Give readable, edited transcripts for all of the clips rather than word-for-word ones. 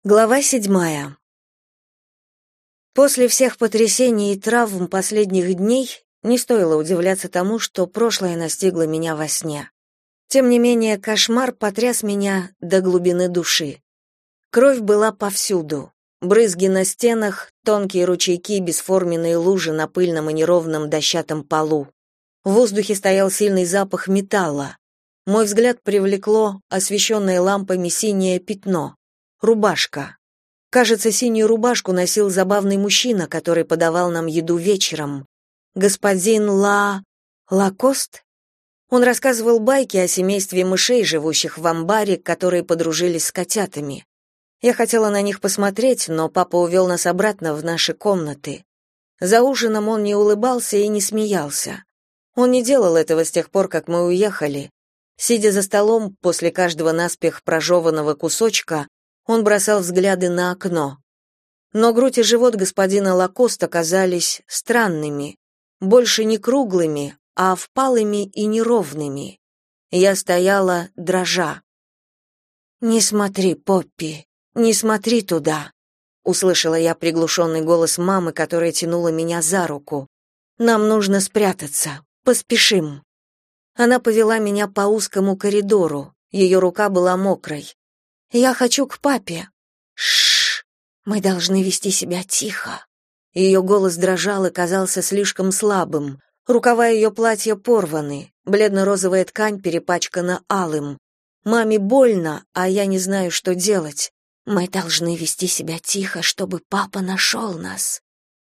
Глава 7. После всех потрясений и травм последних дней не стоило удивляться тому, что прошлое настигло меня во сне. Тем не менее, кошмар потряс меня до глубины души. Кровь была повсюду. Брызги на стенах, тонкие ручейки, бесформенные лужи на пыльном и неровном дощатом полу. В воздухе стоял сильный запах металла. Мой взгляд привлекло освещенное лампами синее пятно. Рубашка. Кажется, синюю рубашку носил забавный мужчина, который подавал нам еду вечером. Господин Лакост? Он рассказывал байки о семействе мышей, живущих в амбаре, которые подружились с котятами. Я хотела на них посмотреть, но папа увел нас обратно в наши комнаты. За ужином он не улыбался и не смеялся. Он не делал этого с тех пор, как мы уехали. Сидя за столом, после каждого наспех прожеванного кусочка, он бросал взгляды на окно. Но грудь и живот господина Лакоста казались странными, больше не круглыми, а впалыми и неровными. Я стояла, дрожа. «Не смотри, Поппи, не смотри туда», — услышала я приглушенный голос мамы, которая тянула меня за руку. «Нам нужно спрятаться, поспешим». Она повела меня по узкому коридору, ее рука была мокрой. «Я хочу к папе». «Шш, мы должны вести себя тихо». Ее голос дрожал и казался слишком слабым. Рукава ее платья порваны, бледно-розовая ткань перепачкана алым. Маме больно, а я не знаю, что делать. «Мы должны вести себя тихо, чтобы папа нашел нас».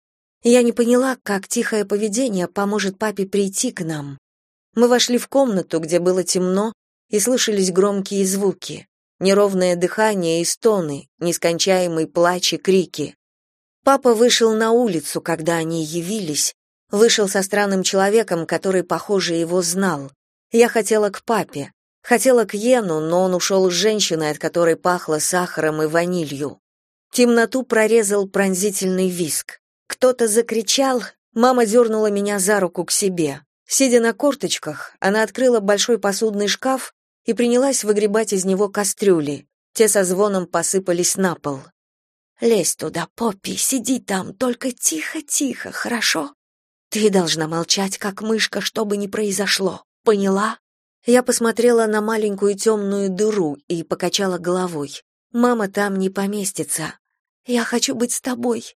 Я не поняла, как тихое поведение поможет папе прийти к нам. Мы вошли в комнату, где было темно, и слышались громкие звуки. Неровное дыхание и стоны, нескончаемый плач и крики. Папа вышел на улицу, когда они явились, вышел со странным человеком, который, похоже, его знал. Я хотела к папе, хотела к Йену, но он ушел с женщиной, от которой пахло сахаром и ванилью. Темноту прорезал пронзительный визг. Кто-то закричал, мама дернула меня за руку к себе. Сидя на корточках, она открыла большой посудный шкаф и принялась выгребать из него кастрюли. Те со звоном посыпались на пол. «Лезь туда, Поппи, сиди там, только тихо-тихо, хорошо? Ты должна молчать, как мышка, что бы ни произошло, поняла?» Я посмотрела на маленькую темную дыру и покачала головой. «Мама там не поместится. Я хочу быть с тобой.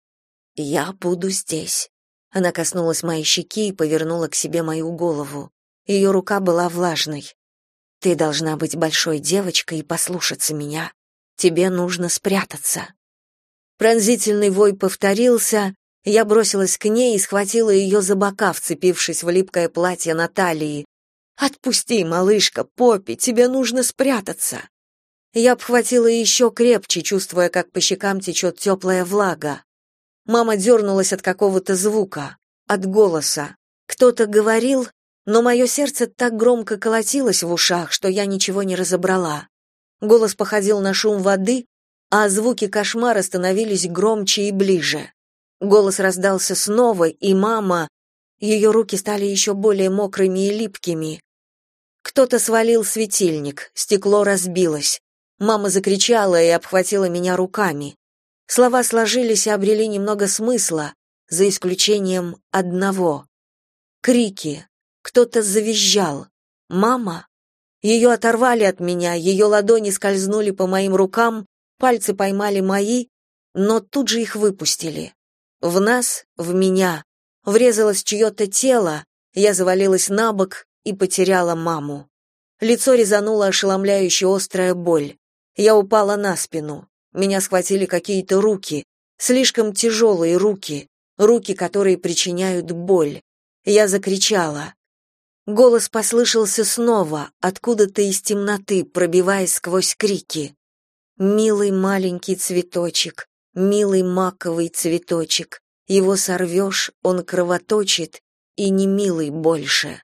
Я буду здесь». Она коснулась моей щеки и повернула к себе мою голову. Ее рука была влажной. «Ты должна быть большой девочкой и послушаться меня. Тебе нужно спрятаться». Пронзительный вой повторился, я бросилась к ней и схватила ее за бока, вцепившись в липкое платье на талии. «Отпусти, малышка, Поппи, тебе нужно спрятаться». Я обхватила еще крепче, чувствуя, как по щекам течет теплая влага. Мама дернулась от какого-то звука, от голоса. Кто-то говорил, но мое сердце так громко колотилось в ушах, что я ничего не разобрала. Голос походил на шум воды, а звуки кошмара становились громче и ближе. Голос раздался снова, и мама... Ее руки стали еще более мокрыми и липкими. Кто-то свалил светильник, стекло разбилось. Мама закричала и обхватила меня руками. Слова сложились и обрели немного смысла, за исключением одного. Крики. Кто-то завизжал. «Мама?» Ее оторвали от меня, ее ладони скользнули по моим рукам, пальцы поймали мои, но тут же их выпустили. В нас, в меня, врезалось чье-то тело, я завалилась на бок и потеряла маму. Лицо резанула ошеломляющая острая боль. Я упала на спину. Меня схватили какие-то руки, слишком тяжелые руки, руки, которые причиняют боль. Я закричала. Голос послышался снова, откуда-то из темноты, пробиваясь сквозь крики. «Милый маленький цветочек, милый маковый цветочек, его сорвешь, он кровоточит, и не милый больше».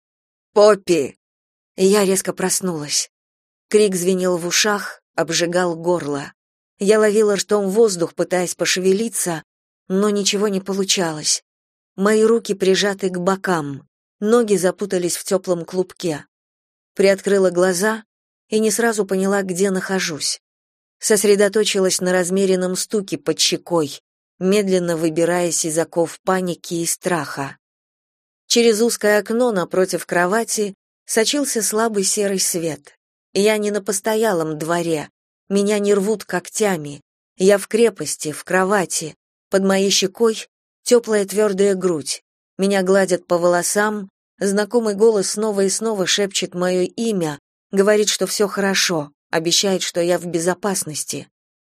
«Поппи!» Я резко проснулась. Крик звенел в ушах, обжигал горло. Я ловила ртом воздух, пытаясь пошевелиться, но ничего не получалось. Мои руки прижаты к бокам, ноги запутались в теплом клубке. Приоткрыла глаза и не сразу поняла, где нахожусь. Сосредоточилась на размеренном стуке под щекой, медленно выбираясь из оков паники и страха. Через узкое окно напротив кровати сочился слабый серый свет. Я не на постоялом дворе, меня не рвут когтями. Я в крепости, в кровати, под моей щекой теплая твердая грудь. Меня гладят по волосам, знакомый голос снова и снова шепчет мое имя, говорит, что все хорошо, обещает, что я в безопасности.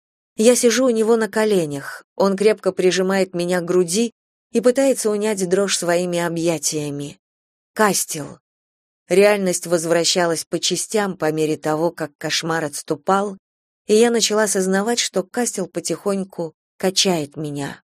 Я сижу у него на коленях, он крепко прижимает меня к груди и пытается унять дрожь своими объятиями. Кастел. Реальность возвращалась по частям по мере того, как кошмар отступал, и я начала осознавать, что Кастел потихоньку качает меня.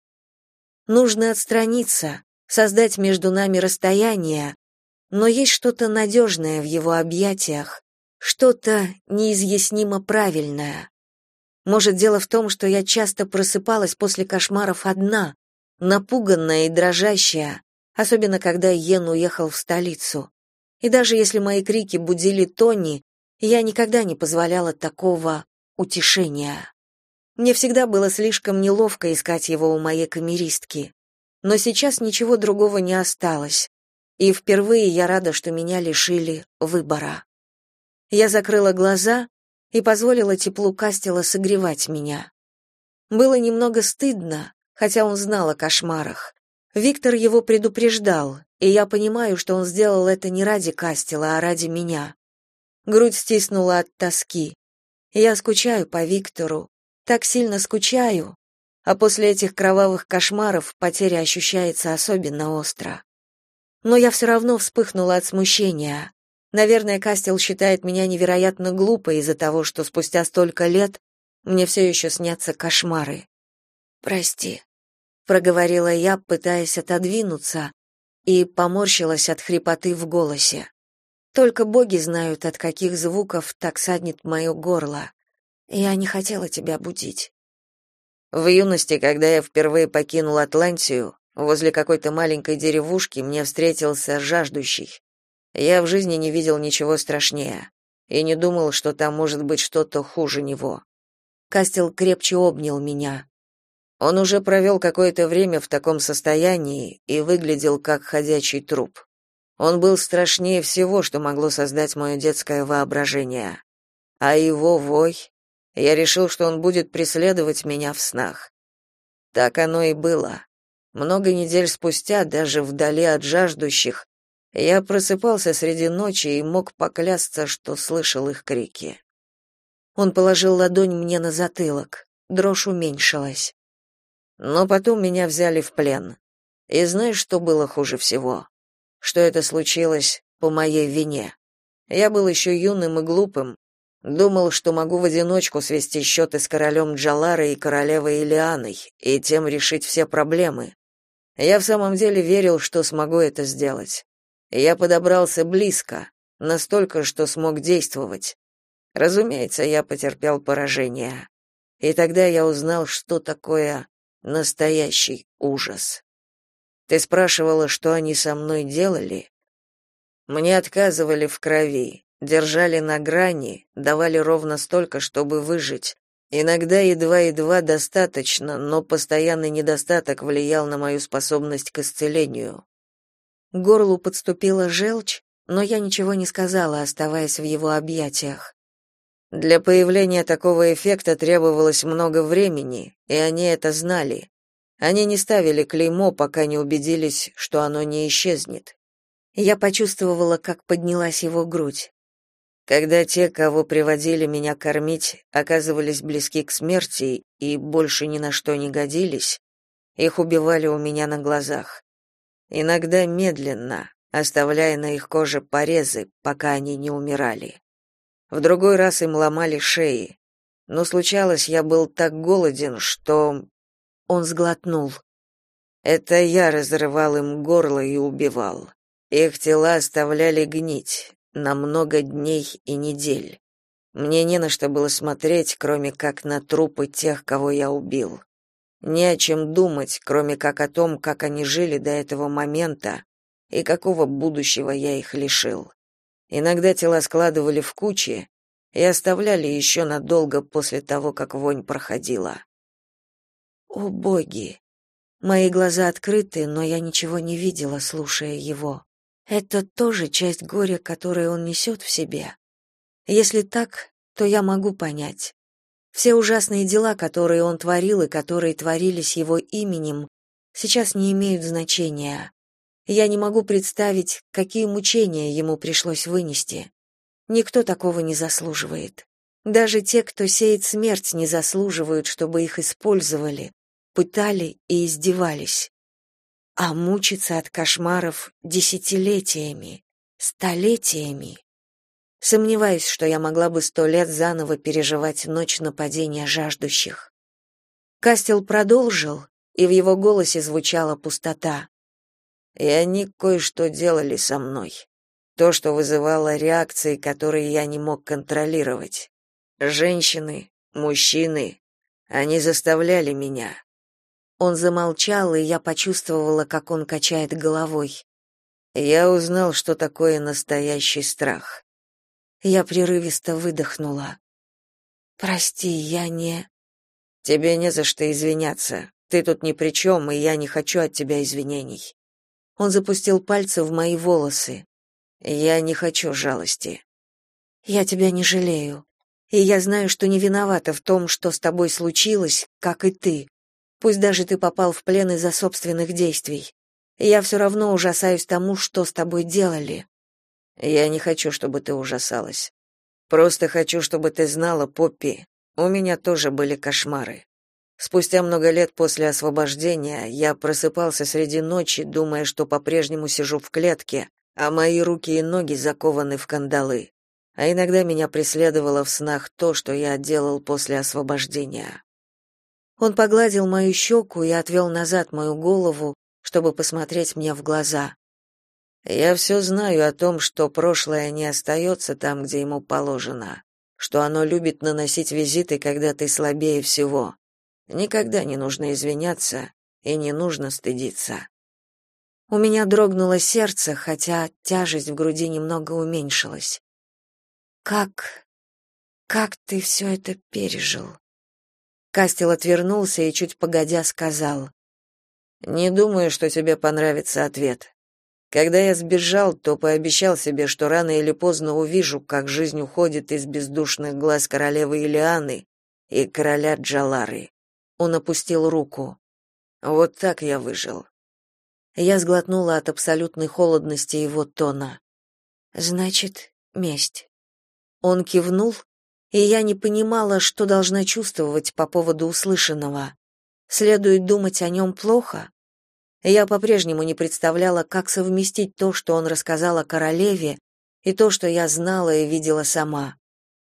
Нужно отстраниться, создать между нами расстояние, но есть что-то надежное в его объятиях, что-то неизъяснимо правильное. Может, дело в том, что я часто просыпалась после кошмаров одна, напуганная и дрожащая, особенно когда Йен уехал в столицу. И даже если мои крики будили Тони, я никогда не позволяла такого утешения. Мне всегда было слишком неловко искать его у моей камеристки. Но сейчас ничего другого не осталось. И впервые я рада, что меня лишили выбора. Я закрыла глаза и позволила теплу Кастела согревать меня. Было немного стыдно, хотя он знал о кошмарах. Виктор его предупреждал, и я понимаю, что он сделал это не ради Кастела, а ради меня. Грудь стиснула от тоски. Я скучаю по Виктору, так сильно скучаю, а после этих кровавых кошмаров потеря ощущается особенно остро. Но я все равно вспыхнула от смущения. Наверное, Кастел считает меня невероятно глупой из-за того, что спустя столько лет мне все еще снятся кошмары. «Прости», — проговорила я, пытаясь отодвинуться, и поморщилась от хрипоты в голосе. Только боги знают, от каких звуков так саднет мое горло. Я не хотела тебя будить. В юности, когда я впервые покинул Атлантию, возле какой-то маленькой деревушки мне встретился жаждущий. Я в жизни не видел ничего страшнее и не думал, что там может быть что-то хуже него. Кастел крепче обнял меня. Он уже провел какое-то время в таком состоянии и выглядел как ходячий труп. Он был страшнее всего, что могло создать мое детское воображение. А его вой... Я решил, что он будет преследовать меня в снах. Так оно и было. Много недель спустя, даже вдали от жаждущих, я просыпался среди ночи и мог поклясться, что слышал их крики. Он положил ладонь мне на затылок. Дрожь уменьшилась. Но потом меня взяли в плен. И знаешь, что было хуже всего? Что это случилось по моей вине. Я был еще юным и глупым, думал, что могу в одиночку свести счеты с королем Джаларой и королевой Илианой и тем решить все проблемы. Я в самом деле верил, что смогу это сделать. Я подобрался близко, настолько, что смог действовать. Разумеется, я потерпел поражение. И тогда я узнал, что такое настоящий ужас. Ты спрашивала, что они со мной делали? Мне отказывали в крови, держали на грани, давали ровно столько, чтобы выжить. Иногда едва-едва достаточно, но постоянный недостаток влиял на мою способность к исцелению. К горлу подступила желчь, но я ничего не сказала, оставаясь в его объятиях. Для появления такого эффекта требовалось много времени, и они это знали. Они не ставили клеймо, пока не убедились, что оно не исчезнет. Я почувствовала, как поднялась его грудь. Когда те, кого приводили меня кормить, оказывались близки к смерти и больше ни на что не годились, их убивали у меня на глазах. Иногда медленно, оставляя на их коже порезы, пока они не умирали. В другой раз им ломали шеи. Но случалось, я был так голоден, что... Он сглотнул. Это я разрывал им горло и убивал. Их тела оставляли гнить на много дней и недель. Мне не на что было смотреть, кроме как на трупы тех, кого я убил. Не о чем думать, кроме как о том, как они жили до этого момента и какого будущего я их лишил. Иногда тела складывали в кучи, и оставляли еще надолго после того, как вонь проходила. О, боги! Мои глаза открыты, но я ничего не видела, слушая его. Это тоже часть горя, которое он несет в себе. Если так, то я могу понять. Все ужасные дела, которые он творил и которые творились его именем, сейчас не имеют значения. Я не могу представить, какие мучения ему пришлось вынести. Никто такого не заслуживает. Даже те, кто сеет смерть, не заслуживают, чтобы их использовали, пытали и издевались. А мучиться от кошмаров десятилетиями, столетиями. Сомневаюсь, что я могла бы 100 лет заново переживать ночь нападения жаждущих. Кастел продолжил, и в его голосе звучала пустота. И они кое-что делали со мной. То, что вызывало реакции, которые я не мог контролировать. Женщины, мужчины, они заставляли меня. Он замолчал, и я почувствовала, как он качает головой. Я узнал, что такое настоящий страх. Я прерывисто выдохнула. «Прости, я не...» «Тебе не за что извиняться. Ты тут ни при чем, и я не хочу от тебя извинений». Он запустил пальцы в мои волосы. «Я не хочу жалости». «Я тебя не жалею. И я знаю, что не виновата в том, что с тобой случилось, как и ты. Пусть даже ты попал в плен из-за собственных действий. Я все равно ужасаюсь тому, что с тобой делали». «Я не хочу, чтобы ты ужасалась. Просто хочу, чтобы ты знала, Поппи, у меня тоже были кошмары. Спустя много лет после освобождения я просыпался среди ночи, думая, что по-прежнему сижу в клетке, а мои руки и ноги закованы в кандалы. А иногда меня преследовало в снах то, что я делал после освобождения». Он погладил мою щеку и отвел назад мою голову, чтобы посмотреть мне в глаза. «Я все знаю о том, что прошлое не остается там, где ему положено, что оно любит наносить визиты, когда ты слабее всего. Никогда не нужно извиняться и не нужно стыдиться». У меня дрогнуло сердце, хотя тяжесть в груди немного уменьшилась. Как ты все это пережил?» Кастел отвернулся и чуть погодя сказал. «Не думаю, что тебе понравится ответ. Когда я сбежал, то пообещал себе, что рано или поздно увижу, как жизнь уходит из бездушных глаз королевы Илианы и короля Джалары». Он опустил руку. «Вот так я выжил». Я сглотнула от абсолютной холодности его тона. «Значит, месть». Он кивнул, и я не понимала, что должна чувствовать по поводу услышанного. Следует думать о нем плохо? Я по-прежнему не представляла, как совместить то, что он рассказал о королеве, и то, что я знала и видела сама.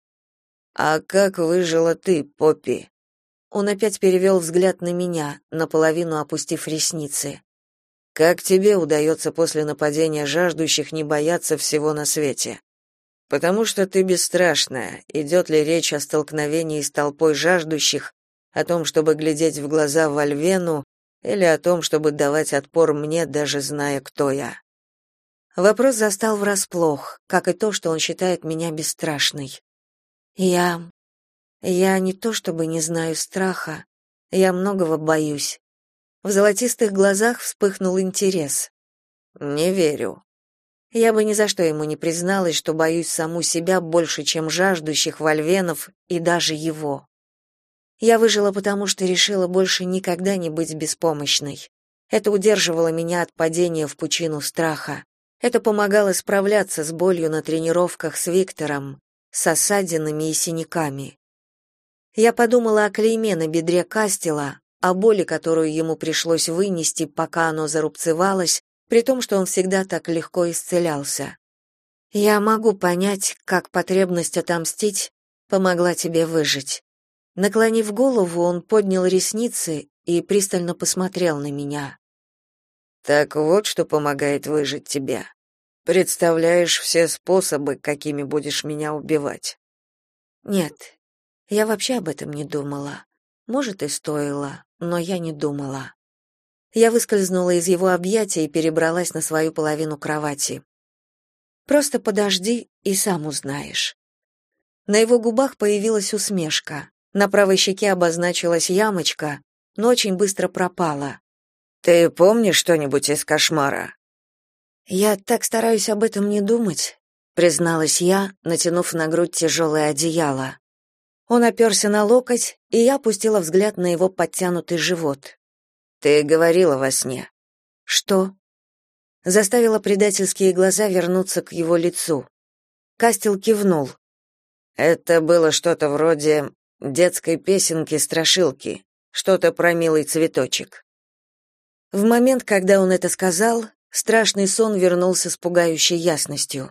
«А как выжила ты, Поппи?» Он опять перевел взгляд на меня, наполовину опустив ресницы. «Как тебе удается после нападения жаждущих не бояться всего на свете? Потому что ты бесстрашная. Идет ли речь о столкновении с толпой жаждущих, о том, чтобы глядеть в глаза Вольвену, или о том, чтобы давать отпор мне, даже зная, кто я?» Вопрос застал врасплох, как и то, что он считает меня бесстрашной. Я не то чтобы не знаю страха, я многого боюсь. В золотистых глазах вспыхнул интерес. «Не верю». Я бы ни за что ему не призналась, что боюсь саму себя больше, чем жаждущих вольвенов и даже его. Я выжила потому, что решила больше никогда не быть беспомощной. Это удерживало меня от падения в пучину страха. Это помогало справляться с болью на тренировках с Виктором, с ссадинами и синяками. Я подумала о клейме на бедре Кастела, о боли, которую ему пришлось вынести, пока оно зарубцевалось, при том, что он всегда так легко исцелялся. Я могу понять, как потребность отомстить помогла тебе выжить. Наклонив голову, он поднял ресницы и пристально посмотрел на меня. «Так вот, что помогает выжить тебе. Представляешь все способы, какими будешь меня убивать?» «Нет, я вообще об этом не думала. Может, и стоило, но я не думала». Я выскользнула из его объятия и перебралась на свою половину кровати. «Просто подожди и сам узнаешь». На его губах появилась усмешка. На правой щеке обозначилась ямочка, но очень быстро пропала. «Ты помнишь что-нибудь из кошмара?» «Я так стараюсь об этом не думать», — призналась я, натянув на грудь тяжелое одеяло. Он оперся на локоть, и я опустила взгляд на его подтянутый живот. «Ты говорила во сне». «Что?» Заставила предательские глаза вернуться к его лицу. Кастел кивнул. «Это было что-то вроде детской песенки-страшилки, что-то про милый цветочек». В момент, когда он это сказал, страшный сон вернулся с пугающей ясностью.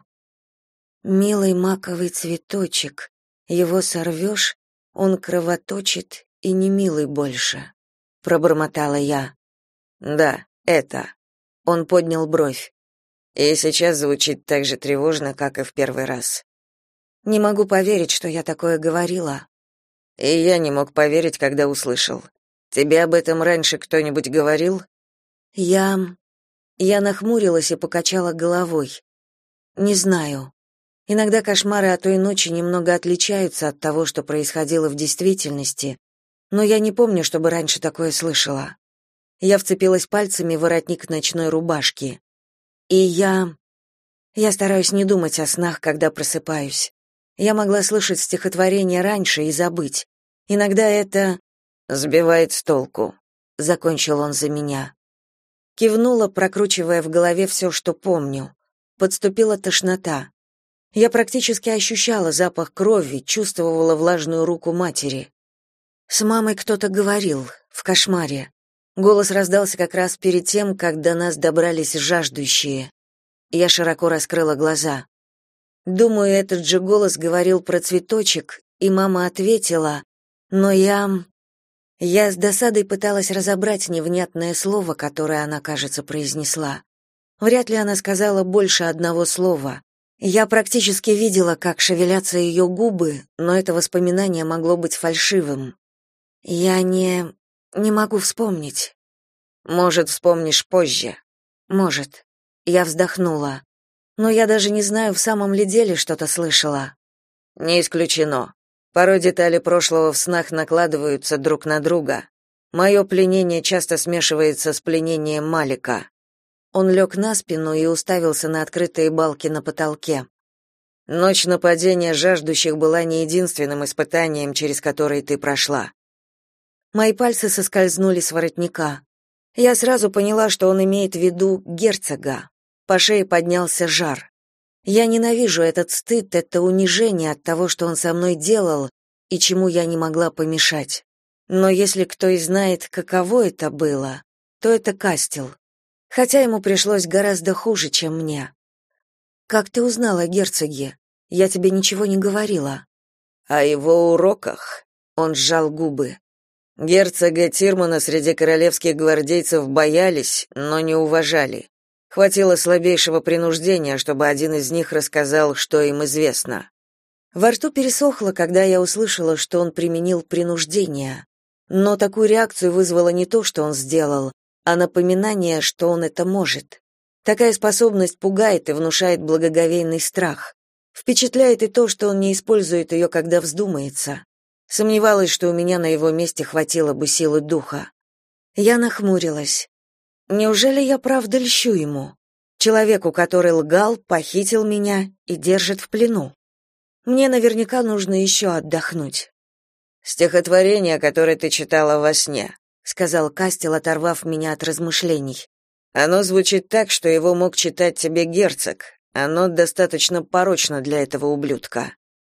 «Милый маковый цветочек, его сорвешь, он кровоточит и не милый больше», — пробормотала я. «Да, это». Он поднял бровь. «И сейчас звучит так же тревожно, как и в первый раз». Не могу поверить, что я такое говорила. И я не мог поверить, когда услышал. Тебе об этом раньше кто-нибудь говорил? Я нахмурилась и покачала головой. Не знаю. Иногда кошмары о той ночи немного отличаются от того, что происходило в действительности, но я не помню, чтобы раньше такое слышала. Я вцепилась пальцами в воротник ночной рубашки. И я стараюсь не думать о снах, когда просыпаюсь. Я могла слышать стихотворение раньше и забыть. Иногда это сбивает с толку, закончил он за меня. Кивнула, прокручивая в голове все, что помню. Подступила тошнота. Я практически ощущала запах крови, чувствовала влажную руку матери. С мамой кто-то говорил, в кошмаре. Голос раздался как раз перед тем, как до нас добрались жаждущие. Я широко раскрыла глаза. Думаю, этот же голос говорил про цветочек, и мама ответила, но я с досадой пыталась разобрать невнятное слово, которое она, кажется, произнесла. Вряд ли она сказала больше одного слова. Я практически видела, как шевелятся ее губы, но это воспоминание могло быть фальшивым. Я не могу вспомнить. Может, вспомнишь позже? Может. Я вздохнула. Но я даже не знаю, в самом ли деле что-то слышала. Не исключено. Порой детали прошлого в снах накладываются друг на друга. Мое пленение часто смешивается с пленением Малика. Он лег на спину и уставился на открытые балки на потолке. Ночь нападения жаждущих была не единственным испытанием, через которое ты прошла. Мои пальцы соскользнули с воротника. Я сразу поняла, что он имеет в виду герцога. По шее поднялся жар. Я ненавижу этот стыд, это унижение от того, что он со мной делал и чему я не могла помешать. Но если кто и знает, каково это было, то это Кастел. Хотя ему пришлось гораздо хуже, чем мне. «Как ты узнала о герцоге? Я тебе ничего не говорила». «О его уроках?» — он сжал губы. «Герцога Тирмана среди королевских гвардейцев боялись, но не уважали. Хватило слабейшего принуждения, чтобы один из них рассказал, что им известно». Во рту пересохло, когда я услышала, что он применил принуждение. Но такую реакцию вызвало не то, что он сделал, а напоминание, что он это может. Такая способность пугает и внушает благоговейный страх. Впечатляет и то, что он не использует ее, когда вздумается. Сомневалась, что у меня на его месте хватило бы силы духа. Я нахмурилась. Неужели я правда льщу ему? Человеку, который лгал, похитил меня и держит в плену. Мне наверняка нужно еще отдохнуть. «Стихотворение, которое ты читала во сне», — сказал Кастел, оторвав меня от размышлений. «Оно звучит так, что его мог читать тебе герцог. Оно достаточно порочно для этого ублюдка».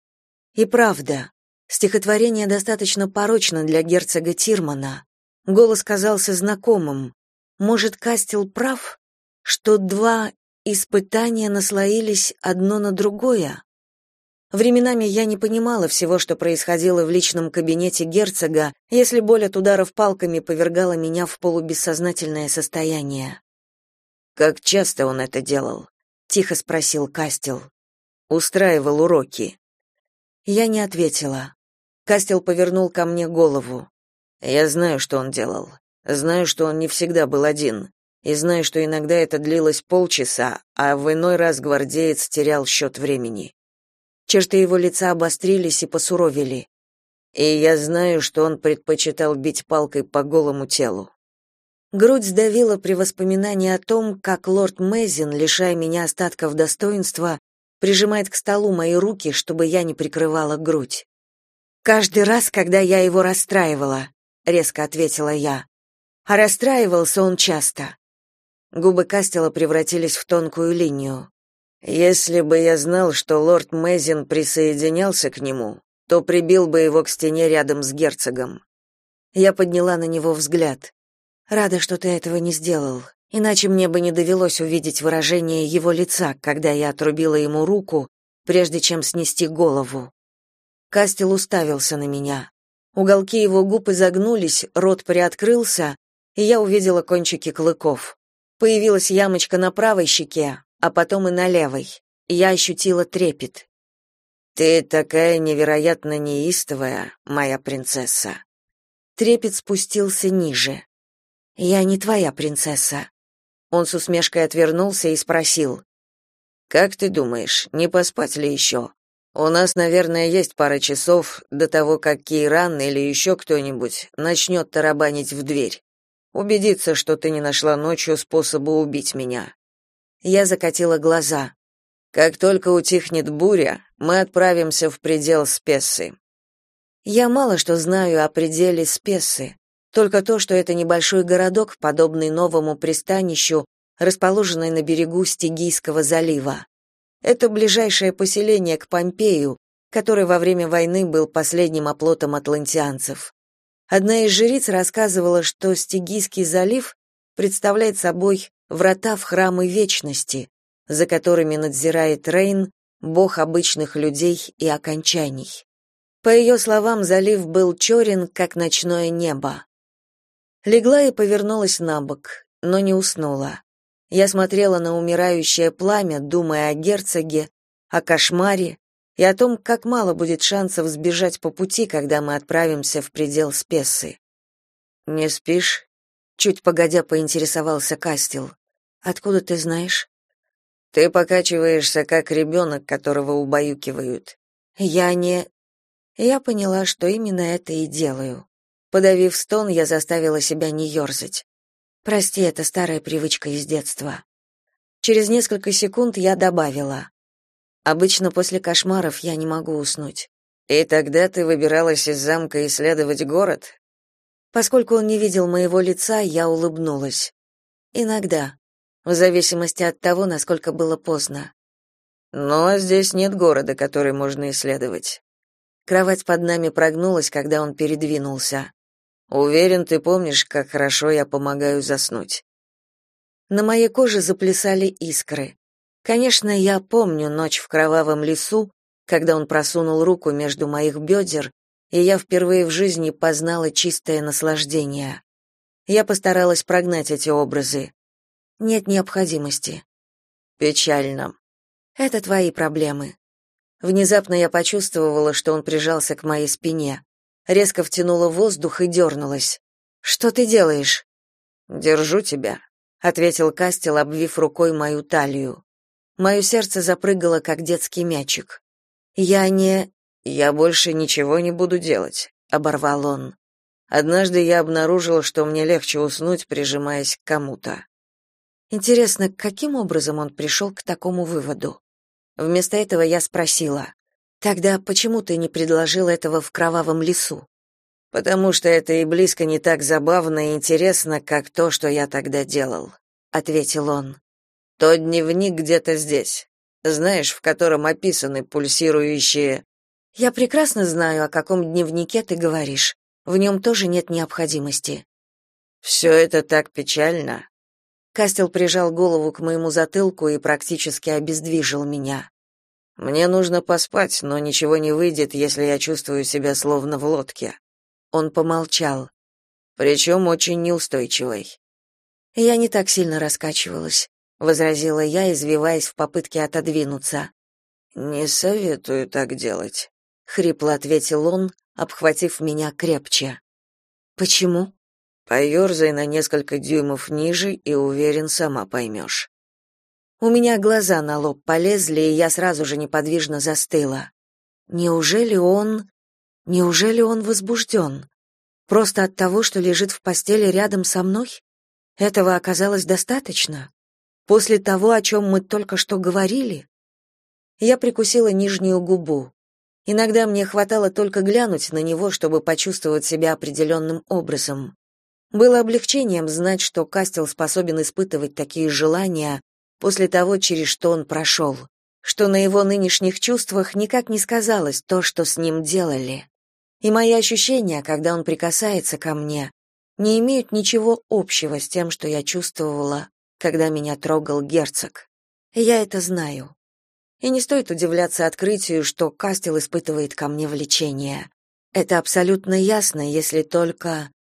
И правда, стихотворение достаточно порочно для герцога Тирмана. Голос казался знакомым. Может, Кастел прав, что два испытания наслоились одно на другое? Временами я не понимала всего, что происходило в личном кабинете герцога, если боль от ударов палками повергала меня в полубессознательное состояние. «Как часто он это делал?» — тихо спросил Кастел. «Устраивал уроки». Я не ответила. Кастел повернул ко мне голову. «Я знаю, что он делал. Знаю, что он не всегда был один. И знаю, что иногда это длилось полчаса, а в иной раз гвардеец терял счет времени». Черты его лица обострились и посуровели. И я знаю, что он предпочитал бить палкой по голому телу. Грудь сдавила при воспоминании о том, как лорд Мэзин, лишая меня остатков достоинства, прижимает к столу мои руки, чтобы я не прикрывала грудь. «Каждый раз, когда я его расстраивала», — резко ответила я. А расстраивался он часто. Губы Кастела превратились в тонкую линию. Если бы я знал, что лорд Мэзин присоединялся к нему, то прибил бы его к стене рядом с герцогом. Я подняла на него взгляд. Рада, что ты этого не сделал, иначе мне бы не довелось увидеть выражение его лица, когда я отрубила ему руку, прежде чем снести голову. Кастел уставился на меня. Уголки его губ изогнулись, рот приоткрылся, и я увидела кончики клыков. Появилась ямочка на правой щеке, а потом и на левой. Я ощутила трепет. «Ты такая невероятно неистовая, моя принцесса». Трепет спустился ниже. «Я не твоя принцесса». Он с усмешкой отвернулся и спросил. «Как ты думаешь, не поспать ли еще? У нас, наверное, есть пара часов до того, как Кейран или еще кто-нибудь начнет тарабанить в дверь. Убедиться, что ты не нашла ночью способа убить меня». Я закатила глаза. «Как только утихнет буря, мы отправимся в предел Спессы». Я мало что знаю о пределе Спессы, только то, что это небольшой городок, подобный новому пристанищу, расположенный на берегу Стигийского залива. Это ближайшее поселение к Помпею, который во время войны был последним оплотом атлантианцев. Одна из жриц рассказывала, что Стигийский залив представляет собой врата в храмы вечности, за которыми надзирает Рейн, бог обычных людей и окончаний. По ее словам, залив был черен, как ночное небо. Легла и повернулась на бок, но не уснула. Я смотрела на умирающее пламя, думая о герцоге, о кошмаре и о том, как мало будет шансов сбежать по пути, когда мы отправимся в предел Спессы. «Не спишь?» — чуть погодя поинтересовался Кастел. «Откуда ты знаешь?» «Ты покачиваешься, как ребенок, которого убаюкивают». «Я не...» Я поняла, что именно это и делаю. Подавив стон, я заставила себя не ерзать. Прости, это старая привычка из детства. Через несколько секунд я добавила. Обычно после кошмаров я не могу уснуть. И тогда ты выбиралась из замка исследовать город? Поскольку он не видел моего лица, я улыбнулась. Иногда, в зависимости от того, насколько было поздно. Но здесь нет города, который можно исследовать. Кровать под нами прогнулась, когда он передвинулся. Уверен, ты помнишь, как хорошо я помогаю заснуть. На моей коже заплясали искры. Конечно, я помню ночь в кровавом лесу, когда он просунул руку между моих бедер, и я впервые в жизни познала чистое наслаждение. Я постаралась прогнать эти образы. Нет необходимости. Печально. Это твои проблемы. Внезапно я почувствовала, что он прижался к моей спине. Резко втянула воздух и дернулась. «Что ты делаешь?» «Держу тебя», — ответил Кастел, обвив рукой мою талию. Мое сердце запрыгало, как детский мячик. «Я больше ничего не буду делать», — оборвал он. «Однажды я обнаружил, что мне легче уснуть, прижимаясь к кому-то». Интересно, каким образом он пришел к такому выводу? Вместо этого я спросила: «Тогда почему ты не предложил этого в кровавом лесу?» «Потому что это и близко не так забавно и интересно, как то, что я тогда делал», — ответил он. «Тот дневник где-то здесь, знаешь, в котором описаны пульсирующие...» «Я прекрасно знаю, о каком дневнике ты говоришь. В нем тоже нет необходимости». «Все это так печально». Кастел прижал голову к моему затылку и практически обездвижил меня. «Мне нужно поспать, но ничего не выйдет, если я чувствую себя словно в лодке». Он помолчал. «Причем очень неустойчивой». «Я не так сильно раскачивалась», — возразила я, извиваясь в попытке отодвинуться. «Не советую так делать», — хрипло ответил он, обхватив меня крепче. «Почему?» «Поерзай на несколько дюймов ниже и, уверен, сама поймешь». У меня глаза на лоб полезли, и я сразу же неподвижно застыла. Неужели он возбужден? Просто от того, что лежит в постели рядом со мной? Этого оказалось достаточно? После того, о чем мы только что говорили? Я прикусила нижнюю губу. Иногда мне хватало только глянуть на него, чтобы почувствовать себя определенным образом. Было облегчением знать, что Кастел способен испытывать такие желания после того, через что он прошел, что на его нынешних чувствах никак не сказалось то, что с ним делали. И мои ощущения, когда он прикасается ко мне, не имеют ничего общего с тем, что я чувствовала, когда меня трогал герцог. Я это знаю. И не стоит удивляться открытию, что Кастел испытывает ко мне влечение. Это абсолютно ясно, если только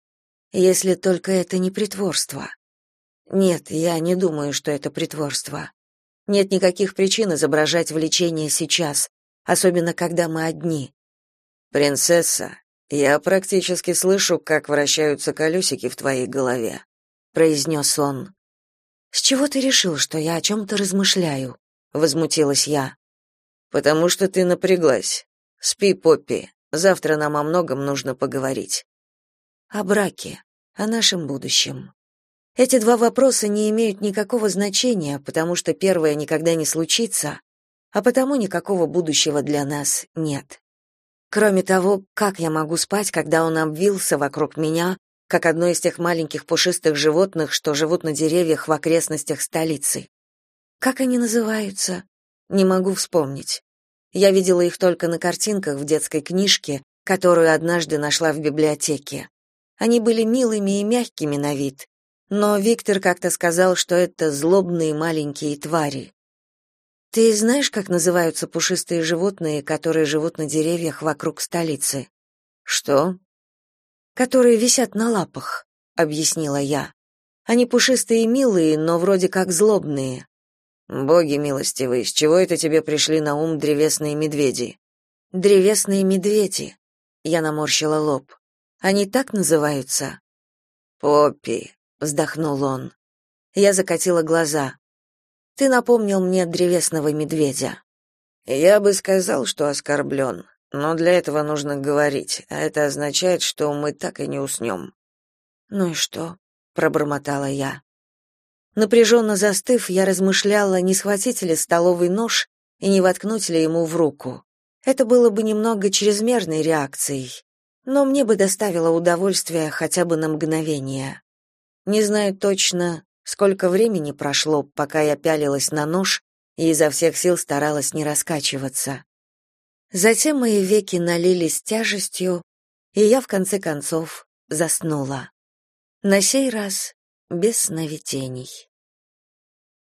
это не притворство. Нет, я не думаю, что это притворство. Нет никаких причин изображать влечение сейчас, особенно когда мы одни. Принцесса, я практически слышу, как вращаются колесики в твоей голове, произнес он. С чего ты решил, что я о чем-то размышляю? Возмутилась я. Потому что ты напряглась. Спи, Поппи. Завтра нам о многом нужно поговорить. О браке, о нашем будущем. Эти два вопроса не имеют никакого значения, потому что первое никогда не случится, а потому никакого будущего для нас нет. Кроме того, как я могу спать, когда он обвился вокруг меня, как одно из тех маленьких пушистых животных, что живут на деревьях в окрестностях столицы? Как они называются? Не могу вспомнить. Я видела их только на картинках в детской книжке, которую однажды нашла в библиотеке. Они были милыми и мягкими на вид, но Виктор как-то сказал, что это злобные маленькие твари. Ты знаешь, как называются пушистые животные, которые живут на деревьях вокруг столицы? Что? Которые висят на лапах, объяснила я. Они пушистые и милые, но вроде как злобные. Боги милостивые, с чего это тебе пришли на ум древесные медведи? Древесные медведи. Я наморщила лоб. Они так называются? Поппи, вздохнул он. Я закатила глаза. Ты напомнил мне древесного медведя. Я бы сказал, что оскорблен, но для этого нужно говорить, а это означает, что мы так и не уснем». Ну и что? Пробормотала я. Напряженно застыв, я размышляла, не схватить ли столовый нож и не воткнуть ли ему в руку. Это было бы немного чрезмерной реакцией, но мне бы доставило удовольствие хотя бы на мгновение. Не знаю точно, сколько времени прошло, пока я пялилась на нож и изо всех сил старалась не раскачиваться. Затем мои веки налились тяжестью, и я в конце концов заснула. На сей раз без сновидений.